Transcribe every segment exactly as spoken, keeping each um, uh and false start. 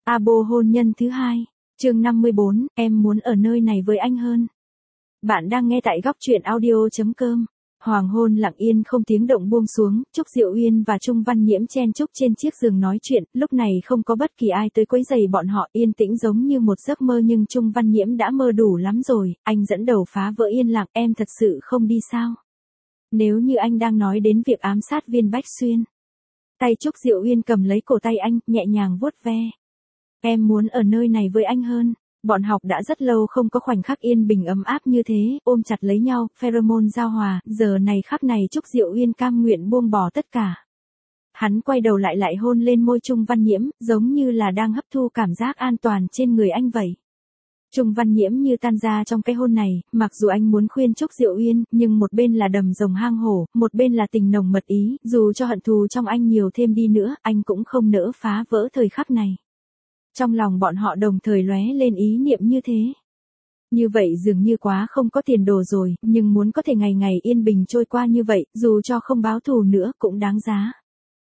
Abo hôn nhân thứ hai, chương năm mươi bốn, em muốn ở nơi này với anh hơn. Bạn đang nghe tại góc truyện audio chấm com. Hoàng hôn lặng yên không tiếng động buông xuống, Trúc Diệu Uyên và Trung Văn Nhiễm chen chúc trên chiếc giường nói chuyện, lúc này không có bất kỳ ai tới quấy rầy bọn họ, yên tĩnh giống như một giấc mơ, nhưng Trung Văn Nhiễm đã mơ đủ lắm rồi, anh dẫn đầu phá vỡ yên lặng, em thật sự không đi sao? Nếu như anh đang nói đến việc ám sát Viên Bách Xuyên. Tay Trúc Diệu Uyên cầm lấy cổ tay anh, nhẹ nhàng vuốt ve. Em muốn ở nơi này với anh hơn. Bọn học đã rất lâu không có khoảnh khắc yên bình ấm áp như thế, ôm chặt lấy nhau, pheromone giao hòa, giờ này khắc này Trúc Diệu Uyên cam nguyện buông bỏ tất cả. Hắn quay đầu lại lại hôn lên môi Trung Văn Nhiễm, giống như là đang hấp thu cảm giác an toàn trên người anh vậy. Trung Văn Nhiễm như tan ra trong cái hôn này, mặc dù anh muốn khuyên Trúc Diệu Uyên, nhưng một bên là đầm rồng hang hổ, một bên là tình nồng mật ý, dù cho hận thù trong anh nhiều thêm đi nữa, anh cũng không nỡ phá vỡ thời khắc này. Trong lòng bọn họ đồng thời lóe lên ý niệm như thế. Như vậy dường như quá không có tiền đồ rồi, nhưng muốn có thể ngày ngày yên bình trôi qua như vậy, dù cho không báo thù nữa cũng đáng giá.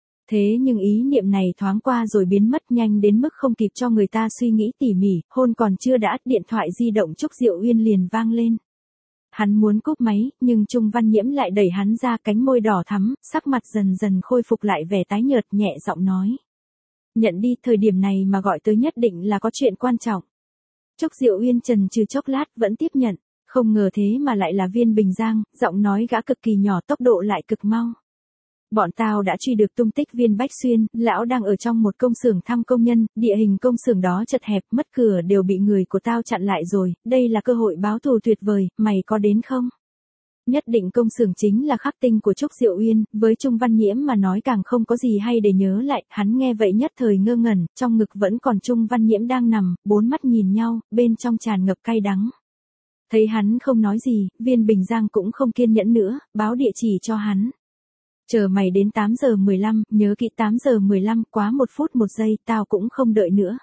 Thế nhưng ý niệm này thoáng qua rồi biến mất nhanh đến mức không kịp cho người ta suy nghĩ tỉ mỉ, hôn còn chưa đã, điện thoại di động Trúc Diệu Uyên liền vang lên. Hắn muốn cúp máy, nhưng Trung Văn Nhiễm lại đẩy hắn ra, cánh môi đỏ thắm, sắc mặt dần dần khôi phục lại vẻ tái nhợt, nhẹ giọng nói. Nhận đi, thời điểm này mà gọi tới nhất định là có chuyện quan trọng. Trúc Diệu Uyên chần chừ chốc lát vẫn tiếp nhận, không ngờ thế mà lại là Viên Bình Giang, giọng nói gã cực kỳ nhỏ, tốc độ lại cực mau. Bọn tao đã truy được tung tích Viên Bách Xuyên, lão đang ở trong một công xưởng thăm công nhân, địa hình công xưởng đó chật hẹp, mất cửa đều bị người của tao chặn lại rồi, đây là cơ hội báo thù tuyệt vời, mày có đến không? Nhất định công xưởng chính là khắc tinh của Trúc Diệu Uyên, với Trung Văn Nhiễm mà nói càng không có gì hay để nhớ lại, hắn nghe vậy nhất thời ngơ ngẩn, trong ngực vẫn còn Trung Văn Nhiễm đang nằm, bốn mắt nhìn nhau, bên trong tràn ngập cay đắng. Thấy hắn không nói gì, Viên Bình Giang cũng không kiên nhẫn nữa, báo địa chỉ cho hắn. Chờ mày đến tám giờ mười lăm, nhớ kỹ tám giờ mười lăm, quá một phút một giây, tao cũng không đợi nữa.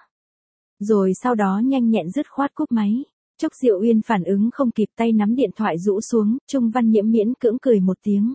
Rồi sau đó nhanh nhẹn dứt khoát cúp máy. Trúc Diệu Uyên phản ứng không kịp, tay nắm điện thoại rũ xuống, Trung Văn Nhiễm miễn cưỡng cười một tiếng.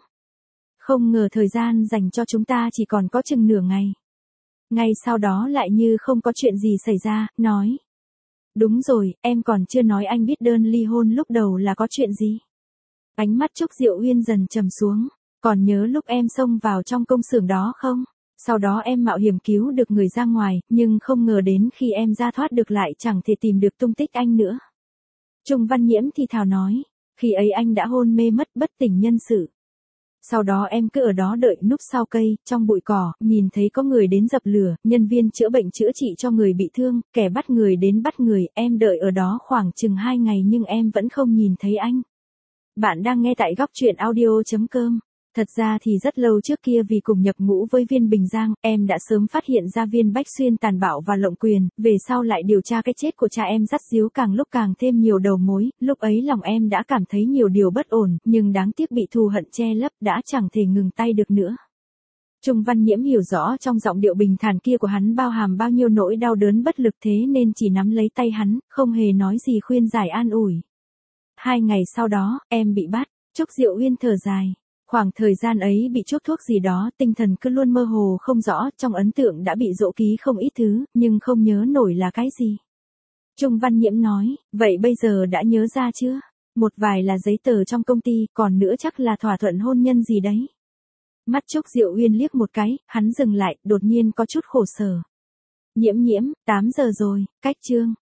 Không ngờ thời gian dành cho chúng ta chỉ còn có chừng nửa ngày. Ngay sau đó lại như không có chuyện gì xảy ra, nói. Đúng rồi, em còn chưa nói anh biết đơn ly hôn lúc đầu là có chuyện gì. Ánh mắt Trúc Diệu Uyên dần trầm xuống, còn nhớ lúc em xông vào trong công xưởng đó không? Sau đó em mạo hiểm cứu được người ra ngoài, nhưng không ngờ đến khi em ra thoát được lại chẳng thể tìm được tung tích anh nữa. Trung Văn Nhiễm thì thào nói, khi ấy anh đã hôn mê mất, bất tỉnh nhân sự. Sau đó em cứ ở đó đợi núp sau cây, trong bụi cỏ, nhìn thấy có người đến dập lửa, nhân viên chữa bệnh chữa trị cho người bị thương, kẻ bắt người đến bắt người, em đợi ở đó khoảng chừng hai ngày nhưng em vẫn không nhìn thấy anh. Bạn đang nghe tại góc truyện audio chấm com. Thật ra thì rất lâu trước kia vì cùng nhập ngũ với Viên Bình Giang, em đã sớm phát hiện ra Viên Bách Xuyên tàn bạo và lộng quyền, về sau lại điều tra cái chết của cha em dắt díu càng lúc càng thêm nhiều đầu mối, lúc ấy lòng em đã cảm thấy nhiều điều bất ổn, nhưng đáng tiếc bị thù hận che lấp đã chẳng thể ngừng tay được nữa. Trung Văn Nhiễm hiểu rõ trong giọng điệu bình thản kia của hắn bao hàm bao nhiêu nỗi đau đớn bất lực, thế nên chỉ nắm lấy tay hắn, không hề nói gì khuyên giải an ủi. Hai ngày sau đó, em bị bắt, Trúc Diệu Uyên thở dài. Khoảng thời gian ấy bị chuốc thuốc gì đó, tinh thần cứ luôn mơ hồ không rõ, trong ấn tượng đã bị dỗ ký không ít thứ, nhưng không nhớ nổi là cái gì. Trung Văn Nhiễm nói, vậy bây giờ đã nhớ ra chưa? Một vài là giấy tờ trong công ty, còn nữa chắc là thỏa thuận hôn nhân gì đấy. Mắt Trúc Diệu Uyên liếc một cái, hắn dừng lại, đột nhiên có chút khổ sở. Nhiễm nhiễm, tám giờ rồi, cách chương.